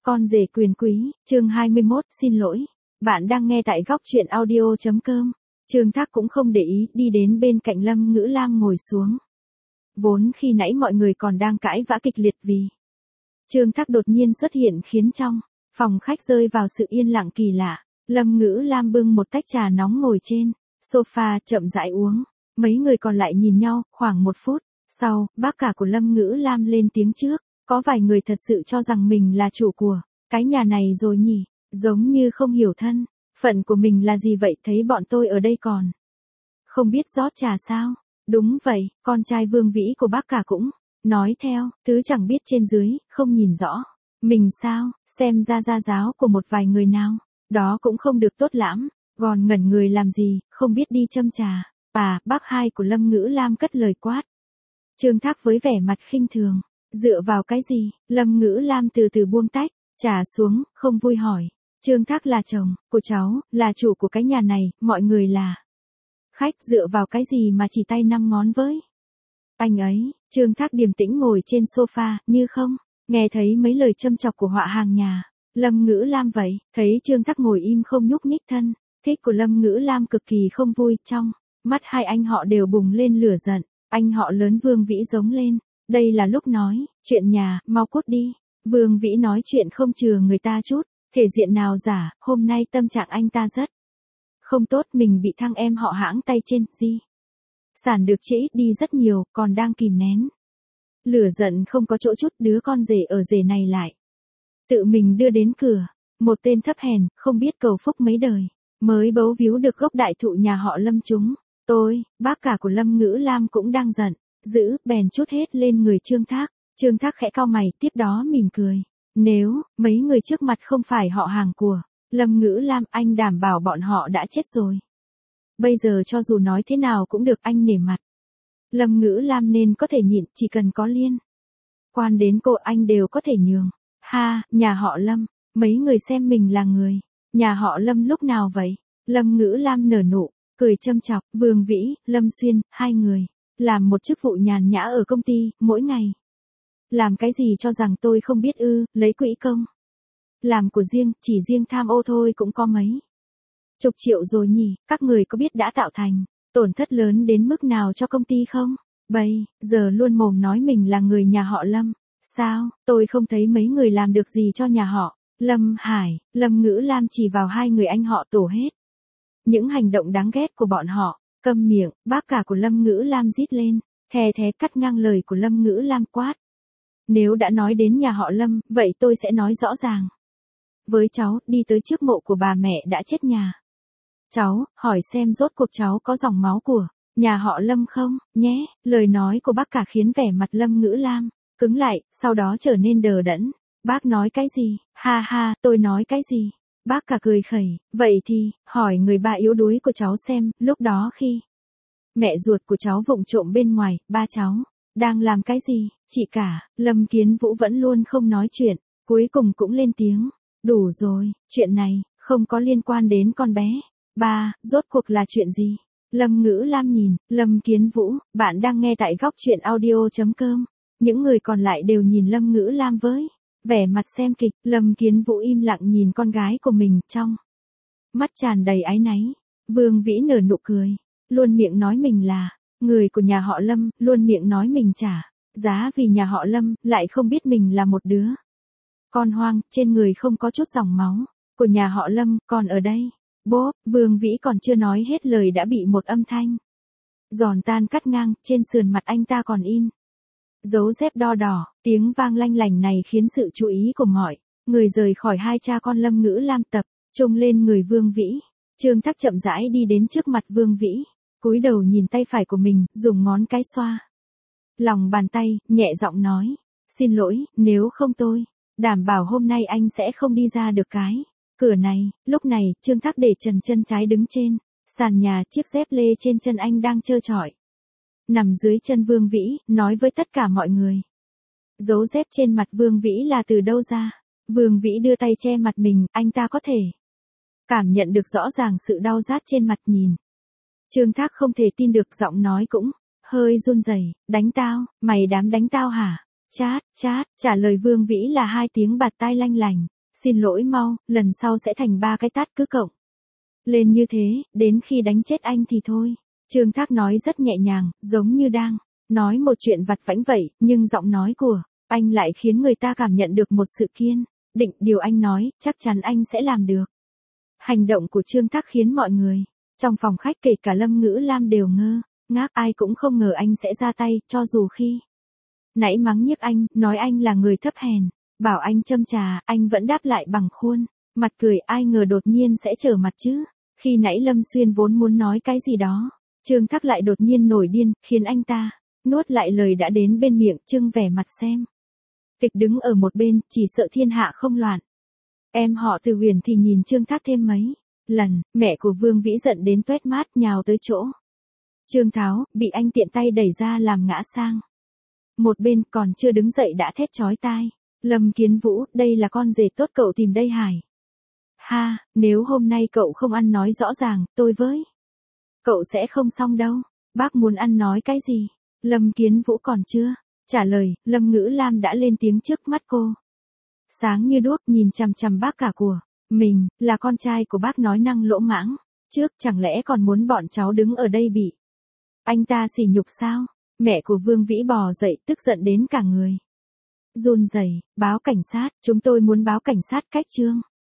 Con rể quyền quý, chương 21, xin lỗi. Bạn đang nghe tại góc truyện audio.com. Trương Thác cũng không để ý, đi đến bên cạnh Lâm Ngữ Lam ngồi xuống. Vốn khi nãy mọi người còn đang cãi vã kịch liệt vì Trương Thác đột nhiên xuất hiện khiến trong phòng khách rơi vào sự yên lặng kỳ lạ. Lâm Ngữ Lam bưng một tách trà nóng ngồi trên sofa chậm rãi uống. Mấy người còn lại nhìn nhau, khoảng 1 phút sau, bác cả của Lâm Ngữ Lam lên tiếng trước. Có vài người thật sự cho rằng mình là chủ của cái nhà này rồi nhỉ, giống như không hiểu thân phận của mình là gì vậy, thấy bọn tôi ở đây còn không biết rót trà sao? Đúng vậy, con trai Vương Vĩ của bác cả cũng nói theo, thứ chẳng biết trên dưới, không nhìn rõ. Mình sao, xem ra gia giáo của một vài người nào, đó cũng không được tốt lắm, còn ngẩn người làm gì, không biết đi châm trà. Bác hai của Lâm Ngữ Lam cất lời quát. Trương Thác với vẻ mặt khinh thường. Dựa vào cái gì? Lâm Ngữ Lam từ từ buông tách trà xuống, không vui hỏi. Trương Thác là chồng của cháu, là chủ của cái nhà này, mọi người là khách, dựa vào cái gì mà chỉ tay 5 ngón với anh ấy? Trương Thác điềm tĩnh ngồi trên sofa, như không nghe thấy mấy lời châm chọc của họa hàng nhà Lâm Ngữ Lam vậy. Thấy Trương Thác ngồi im không nhúc nhích, thân thích của Lâm Ngữ Lam cực kỳ không vui, trong mắt hai anh họ đều bùng lên lửa giận. Anh họ lớn Vương Vĩ giống lên. Đây là lúc nói chuyện nhà, mau cút đi. Vương Vĩ nói chuyện không chừa người ta chút thể diện nào giả. Hôm nay tâm trạng anh ta rất không tốt, mình bị thằng em họ hãng tay trên di sản được trễ đi rất nhiều, còn đang kìm nén lửa giận không có chỗ chút. Đứa con rể ở rể này lại tự mình đưa đến cửa, một tên thấp hèn không biết cầu phúc mấy đời mới bấu víu được gốc đại thụ nhà họ Lâm chúng tôi. Bác cả của Lâm Ngữ Lam cũng đang giận dữ, bèn trút hết lên người Trương Thác. Trương Thác khẽ cau mày, tiếp đó mỉm cười. Nếu mấy người trước mặt không phải họ hàng của Lâm Ngữ Lam, anh đảm bảo bọn họ đã chết rồi. Bây giờ cho dù nói thế nào cũng được, anh nể mặt Lâm Ngữ Lam nên có thể nhịn, chỉ cần có liên quan đến cô anh đều có thể nhường. Ha, nhà họ Lâm, mấy người xem mình là người nhà họ Lâm lúc nào vậy? Lâm Ngữ Lam nở nụ cười châm chọc. Vương Vĩ, Lâm Xuyên, hai người làm một chức vụ nhàn nhã ở công ty, mỗi ngày làm cái gì cho rằng tôi không biết ư? Lấy quỹ công làm của riêng, chỉ riêng tham ô thôi cũng có mấy chục triệu rồi nhỉ. Các người có biết đã tạo thành tổn thất lớn đến mức nào cho công ty không? Bây giờ luôn mồm nói mình là người nhà họ Lâm. Sao, tôi không thấy mấy người làm được gì cho nhà họ Lâm. Hải, Lâm Ngữ Lam chỉ vào hai người anh họ tổ hết những hành động đáng ghét của bọn họ. Câm miệng, bác cả của Lâm Ngữ Lam rít lên, thè thé cắt ngang lời của Lâm Ngữ Lam quát. Nếu đã nói đến nhà họ Lâm, vậy tôi sẽ nói rõ ràng với cháu, đi tới trước mộ của bà mẹ đã chết nhà cháu, hỏi xem rốt cuộc cháu có dòng máu của nhà họ Lâm không, nhé. Lời nói của bác cả khiến vẻ mặt Lâm Ngữ Lam cứng lại, sau đó trở nên đờ đẫn. Bác nói cái gì? Ha ha, tôi nói cái gì? Bác cả cười khẩy. Vậy thì, hỏi người ba yếu đuối của cháu xem, lúc đó khi mẹ ruột của cháu vụng trộm bên ngoài, ba cháu đang làm cái gì? Chị cả, Lâm Kiến Vũ vẫn luôn không nói chuyện, cuối cùng cũng lên tiếng. Đủ rồi, chuyện này không có liên quan đến con bé. Ba, rốt cuộc là chuyện gì? Lâm Ngữ Lam nhìn Lâm Kiến Vũ. Bạn đang nghe tại góc truyện audio.com. Những người còn lại đều nhìn Lâm Ngữ Lam với vẻ mặt xem kịch. Lâm Kiến Vũ im lặng nhìn con gái của mình, trong mắt tràn đầy áy náy. Vương Vĩ nở nụ cười, luôn miệng nói mình là người của nhà họ Lâm, luôn miệng nói mình trả giá vì nhà họ Lâm, lại không biết mình là một đứa con hoang, trên người không có chút dòng máu của nhà họ Lâm. Còn ở đây, bố, Vương Vĩ còn chưa nói hết lời đã bị một âm thanh giòn tan cắt ngang. Trên sườn mặt anh ta còn in dấu dép đo đỏ. Tiếng vang lanh lành này khiến sự chú ý của mọi người rời khỏi hai cha con Lâm Ngữ Lam, tập trung lên người Vương Vĩ. Trương Thác chậm rãi đi đến trước mặt Vương Vĩ, cúi đầu nhìn tay phải của mình, dùng ngón cái xoa lòng bàn tay, nhẹ giọng nói. Xin lỗi, nếu không tôi đảm bảo hôm nay anh sẽ không đi ra được cái cửa này. Lúc này, Trương Thác để trần chân trái đứng trên sàn nhà, chiếc dép lê trên chân anh đang trơ trọi nằm dưới chân Vương Vĩ, nói với tất cả mọi người. Dấu dép trên mặt Vương Vĩ là từ đâu ra? Vương Vĩ đưa tay che mặt mình, anh ta có thể cảm nhận được rõ ràng sự đau rát trên mặt. Nhìn Trương Thác không thể tin được, giọng nói cũng hơi run rẩy. Đánh tao, mày dám đánh tao hả? Chát, chát, trả lời Vương Vĩ là 2 tiếng bạt tai lanh lành. Xin lỗi mau, lần sau sẽ thành 3 cái tát cứ cộng lên như thế, đến khi đánh chết anh thì thôi. Trương Thác nói rất nhẹ nhàng, giống như đang nói một chuyện vặt vãnh vậy, nhưng giọng nói của anh lại khiến người ta cảm nhận được một sự kiên định, điều anh nói, chắc chắn anh sẽ làm được. Hành động của Trương Thác khiến mọi người trong phòng khách kể cả Lâm Ngữ Lam đều ngơ ngác, ai cũng không ngờ anh sẽ ra tay, cho dù khi nãy mắng nhiếc anh, nói anh là người thấp hèn, bảo anh châm trà, anh vẫn đáp lại bằng khuôn mặt cười, ai ngờ đột nhiên sẽ trở mặt chứ. Khi nãy Lâm Xuyên vốn muốn nói cái gì đó, Trương Thác lại đột nhiên nổi điên, khiến anh ta nuốt lại lời đã đến bên miệng, trưng vẻ mặt xem kịch đứng ở một bên, chỉ sợ thiên hạ không loạn. Em họ Từ Huyền thì nhìn Trương Thác thêm mấy lần, mẹ của Vương Vĩ giận đến toét mát nhào tới chỗ Trương Tháo, bị anh tiện tay đẩy ra làm ngã sang một bên, còn chưa đứng dậy đã thét chói tai. Lâm Kiến Vũ, đây là con rể tốt cậu tìm đây Hải. Ha, nếu hôm nay cậu không ăn nói rõ ràng, tôi với cậu sẽ không xong đâu. Bác muốn ăn nói cái gì? Lâm Kiến Vũ còn chưa trả lời, Lâm Ngữ Lam đã lên tiếng trước, mắt cô sáng như đuốc, nhìn chằm chằm bác cả của mình, là con trai của bác nói năng lỗ mãng trước, chẳng lẽ còn muốn bọn cháu đứng ở đây bị anh ta sỉ nhục sao? Mẹ của Vương Vĩ bò dậy, tức giận đến cả người run rẩy, báo cảnh sát, chúng tôi muốn báo cảnh sát, cách Trương